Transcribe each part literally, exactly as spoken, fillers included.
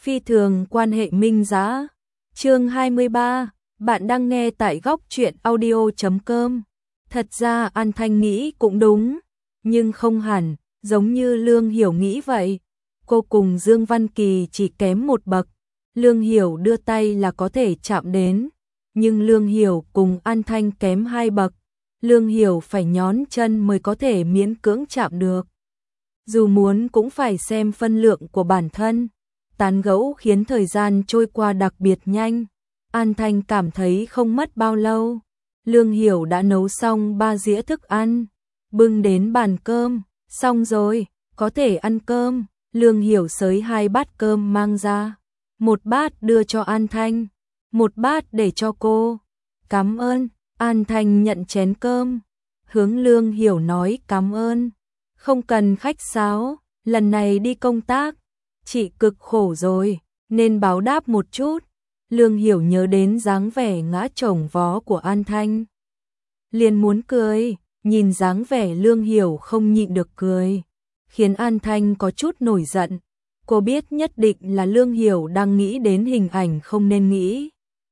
Phi thường quan hệ minh dã. Chương hai mươi ba, bạn đang nghe tại góc truyện audio chấm com. Thật ra An Thanh nghĩ cũng đúng, nhưng không hẳn, giống như Lương Hiểu nghĩ vậy. Cô cùng Dương Văn Kỳ chỉ kém một bậc, Lương Hiểu đưa tay là có thể chạm đến, nhưng Lương Hiểu cùng An Thanh kém hai bậc, Lương Hiểu phải nhón chân mới có thể miễn cưỡng chạm được. Dù muốn cũng phải xem phân lượng của bản thân. Tán gẫu khiến thời gian trôi qua đặc biệt nhanh. An Thanh cảm thấy không mất bao lâu, Lương Hiểu đã nấu xong ba dĩa thức ăn, bưng đến bàn cơm. Xong rồi, có thể ăn cơm. Lương Hiểu xới hai bát cơm mang ra, một bát đưa cho An Thanh, một bát để cho cô. Cảm ơn. An Thanh nhận chén cơm, hướng Lương Hiểu nói cảm ơn. Không cần khách sáo, lần này đi công tác, chị cực khổ rồi, nên báo đáp một chút. Lương Hiểu nhớ đến dáng vẻ ngã chồng vó của An Thanh, liền muốn cười, nhìn dáng vẻ Lương Hiểu không nhịn được cười, khiến An Thanh có chút nổi giận. Cô biết nhất định là Lương Hiểu đang nghĩ đến hình ảnh không nên nghĩ.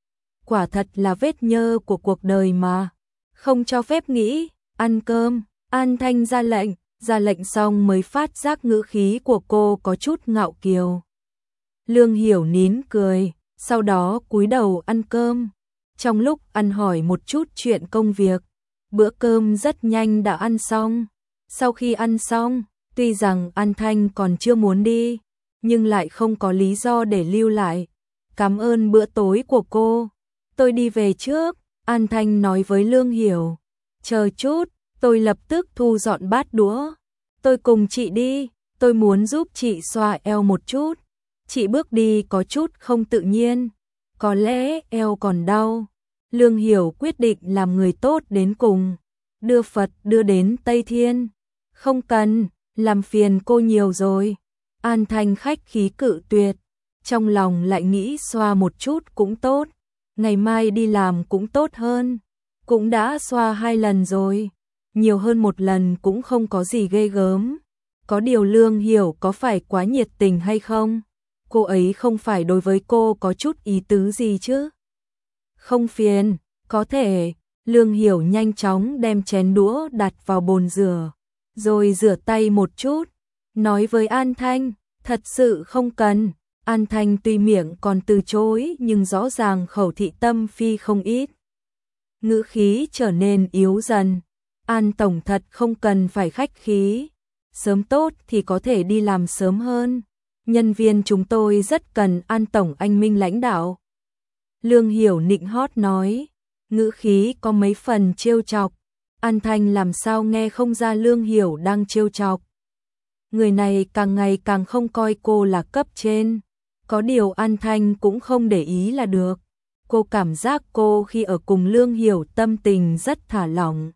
Quả thật là vết nhơ của cuộc đời mà, không cho phép nghĩ. Ăn cơm. An Thanh ra lệnh, ra lệnh xong mới phát giác ngữ khí của cô có chút ngạo kiều. Lương Hiểu nín cười, sau đó cúi đầu ăn cơm. Trong lúc ăn hỏi một chút chuyện công việc, bữa cơm rất nhanh đã ăn xong. Sau khi ăn xong, tuy rằng An Thanh còn chưa muốn đi, nhưng lại không có lý do để lưu lại. Cảm ơn bữa tối của cô, tôi đi về trước. An Thanh nói với Lương Hiểu. Chờ chút, tôi lập tức thu dọn bát đũa. Tôi cùng chị đi, tôi muốn giúp chị xoa eo một chút. Chị bước đi có chút không tự nhiên, có lẽ eo còn đau. Lương Hiểu quyết định làm người tốt đến cùng, đưa Phật đưa đến Tây Thiên. Không cần, làm phiền cô nhiều rồi. An Thanh khách khí cự tuyệt, trong lòng lại nghĩ xoa một chút cũng tốt, ngày mai đi làm cũng tốt hơn. Cũng đã xoa hai lần rồi, nhiều hơn một lần cũng không có gì ghê gớm. Có điều Lương Hiểu có phải quá nhiệt tình hay không? Cô ấy không phải đối với cô có chút ý tứ gì chứ? Không phiền, có thể. Lương Hiểu nhanh chóng đem chén đũa đặt vào bồn rửa, rồi rửa tay một chút, nói với An Thanh, thật sự không cần. An Thanh tuy miệng còn từ chối nhưng rõ ràng khẩu thị tâm phi không ít. Ngữ khí trở nên yếu dần. An tổng thật không cần phải khách khí, sớm tốt thì có thể đi làm sớm hơn. Nhân viên chúng tôi rất cần An tổng anh minh lãnh đạo. Lương Hiểu nịnh hót nói, ngữ khí có mấy phần trêu chọc. An Thanh làm sao nghe không ra Lương Hiểu đang trêu chọc. Người này càng ngày càng không coi cô là cấp trên. Có điều An Thanh cũng không để ý là được. Cô cảm giác cô khi ở cùng Lương Hiểu tâm tình rất thả lỏng.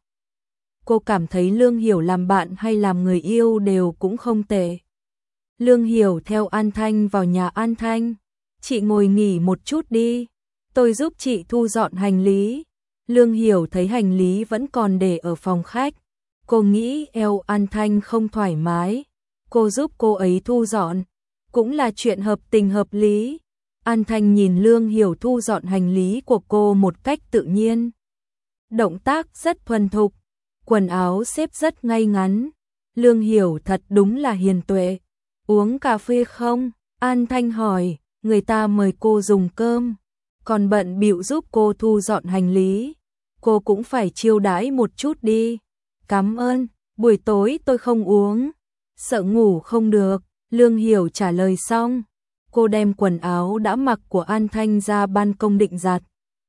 Cô cảm thấy Lương Hiểu làm bạn hay làm người yêu đều cũng không tệ. Lương Hiểu theo An Thanh vào nhà An Thanh. Chị ngồi nghỉ một chút đi, tôi giúp chị thu dọn hành lý. Lương Hiểu thấy hành lý vẫn còn để ở phòng khách. Cô nghĩ eo An Thanh không thoải mái, cô giúp cô ấy thu dọn, cũng là chuyện hợp tình hợp lý. An Thanh nhìn Lương Hiểu thu dọn hành lý của cô một cách tự nhiên. Động tác rất thuần thục, quần áo xếp rất ngay ngắn. Lương Hiểu thật đúng là hiền tuệ. Uống cà phê không? An Thanh hỏi, người ta mời cô dùng cơm, còn bận bịu giúp cô thu dọn hành lý. Cô cũng phải chiêu đãi một chút đi. Cảm ơn, buổi tối tôi không uống, sợ ngủ không được. Lương Hiểu trả lời xong, cô đem quần áo đã mặc của An Thanh ra ban công định giặt.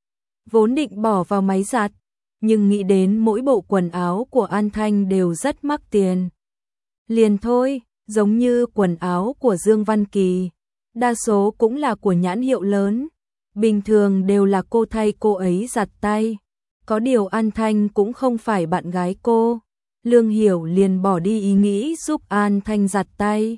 Vốn định bỏ vào máy giặt, nhưng nghĩ đến mỗi bộ quần áo của An Thanh đều rất mắc tiền. Liền thôi, giống như quần áo của Dương Văn Kỳ, đa số cũng là của nhãn hiệu lớn, bình thường đều là cô thay cô ấy giặt tay. Có điều An Thanh cũng không phải bạn gái cô, Lương Hiểu liền bỏ đi ý nghĩ giúp An Thanh giặt tay.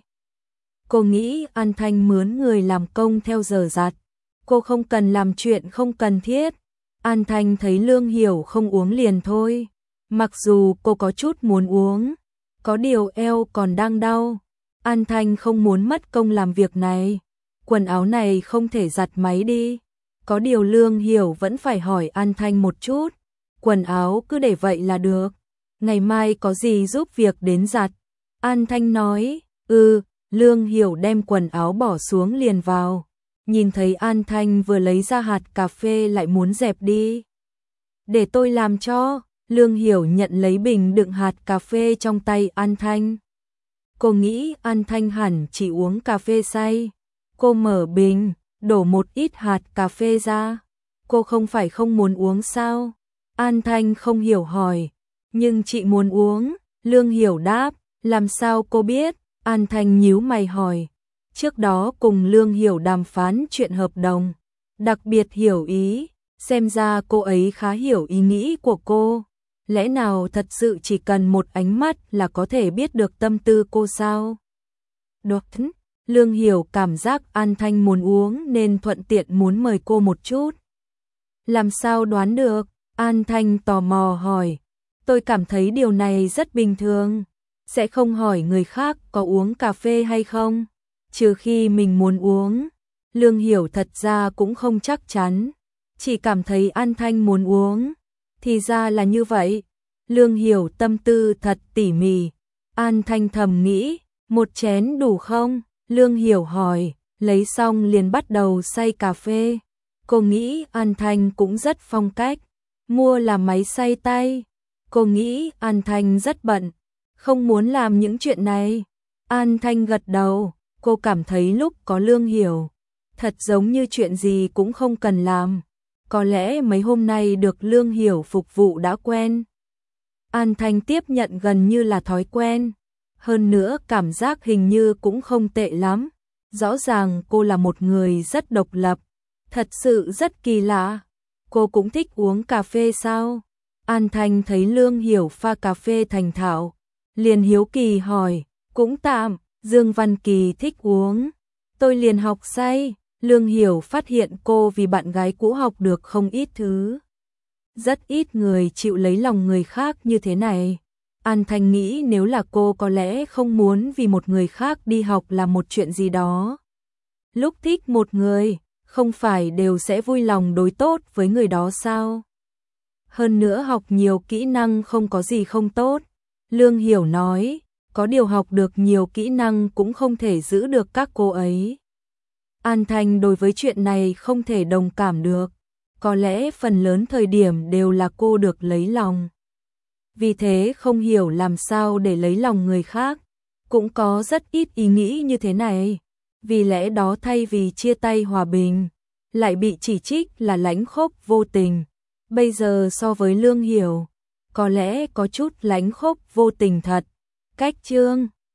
Cô nghĩ An Thanh mướn người làm công theo giờ giặt, cô không cần làm chuyện không cần thiết. An Thanh thấy Lương Hiểu không uống liền thôi, mặc dù cô có chút muốn uống, có điều eo còn đang đau. An Thanh không muốn mất công làm việc này, quần áo này không thể giặt máy đi. Có điều Lương Hiểu vẫn phải hỏi An Thanh một chút, quần áo cứ để vậy là được, ngày mai có gì giúp việc đến giặt. An Thanh nói, ừ, Lương Hiểu đem quần áo bỏ xuống liền vào, nhìn thấy An Thanh vừa lấy ra hạt cà phê lại muốn dẹp đi. Để tôi làm cho. Lương Hiểu nhận lấy bình đựng hạt cà phê trong tay An Thanh. Cô nghĩ An Thanh hẳn chỉ uống cà phê say. Cô mở bình, đổ một ít hạt cà phê ra. Cô không phải không muốn uống sao? An Thanh không hiểu hỏi. Nhưng chị muốn uống. Lương Hiểu đáp. Làm sao cô biết? An Thanh nhíu mày hỏi. Trước đó cùng Lương Hiểu đàm phán chuyện hợp đồng. Đặc biệt hiểu ý. Xem ra cô ấy khá hiểu ý nghĩ của cô. Lẽ nào thật sự chỉ cần một ánh mắt là có thể biết được tâm tư cô sao? Đột nhiên, Lương Hiểu cảm giác An Thanh muốn uống nên thuận tiện muốn mời cô một chút. Làm sao đoán được? An Thanh tò mò hỏi. Tôi cảm thấy điều này rất bình thường. Sẽ không hỏi người khác có uống cà phê hay không, trừ khi mình muốn uống. Lương Hiểu thật ra cũng không chắc chắn, chỉ cảm thấy An Thanh muốn uống. Thì ra là như vậy. Lương Hiểu tâm tư thật tỉ mỉ. An Thanh thầm nghĩ, một chén đủ không? Lương Hiểu hỏi, lấy xong liền bắt đầu xay cà phê. Cô nghĩ An Thanh cũng rất phong cách, mua là máy xay tay. Cô nghĩ An Thanh rất bận, không muốn làm những chuyện này. An Thanh gật đầu, cô cảm thấy lúc có Lương Hiểu, thật giống như chuyện gì cũng không cần làm. Có lẽ mấy hôm nay được Lương Hiểu phục vụ đã quen. An Thanh tiếp nhận gần như là thói quen. Hơn nữa cảm giác hình như cũng không tệ lắm. Rõ ràng cô là một người rất độc lập. Thật sự rất kỳ lạ. Cô cũng thích uống cà phê sao? An Thanh thấy Lương Hiểu pha cà phê thành thạo, liền hiếu kỳ hỏi, cũng tạm, Dương Văn Kỳ thích uống. Tôi liền học say. Lương Hiểu phát hiện cô vì bạn gái cũ học được không ít thứ. Rất ít người chịu lấy lòng người khác như thế này. An Thanh nghĩ nếu là cô có lẽ không muốn vì một người khác đi học làm một chuyện gì đó. Lúc thích một người, không phải đều sẽ vui lòng đối tốt với người đó sao? Hơn nữa học nhiều kỹ năng không có gì không tốt. Lương Hiểu nói, có điều học được nhiều kỹ năng cũng không thể giữ được các cô ấy. An Thanh đối với chuyện này không thể đồng cảm được. Có lẽ phần lớn thời điểm đều là cô được lấy lòng. Vì thế không hiểu làm sao để lấy lòng người khác. Cũng có rất ít ý nghĩ như thế này. Vì lẽ đó thay vì chia tay hòa bình, lại bị chỉ trích là lãnh khốc vô tình. Bây giờ so với Lương Hiểu, có lẽ có chút lãnh khốc vô tình thật. Cách chương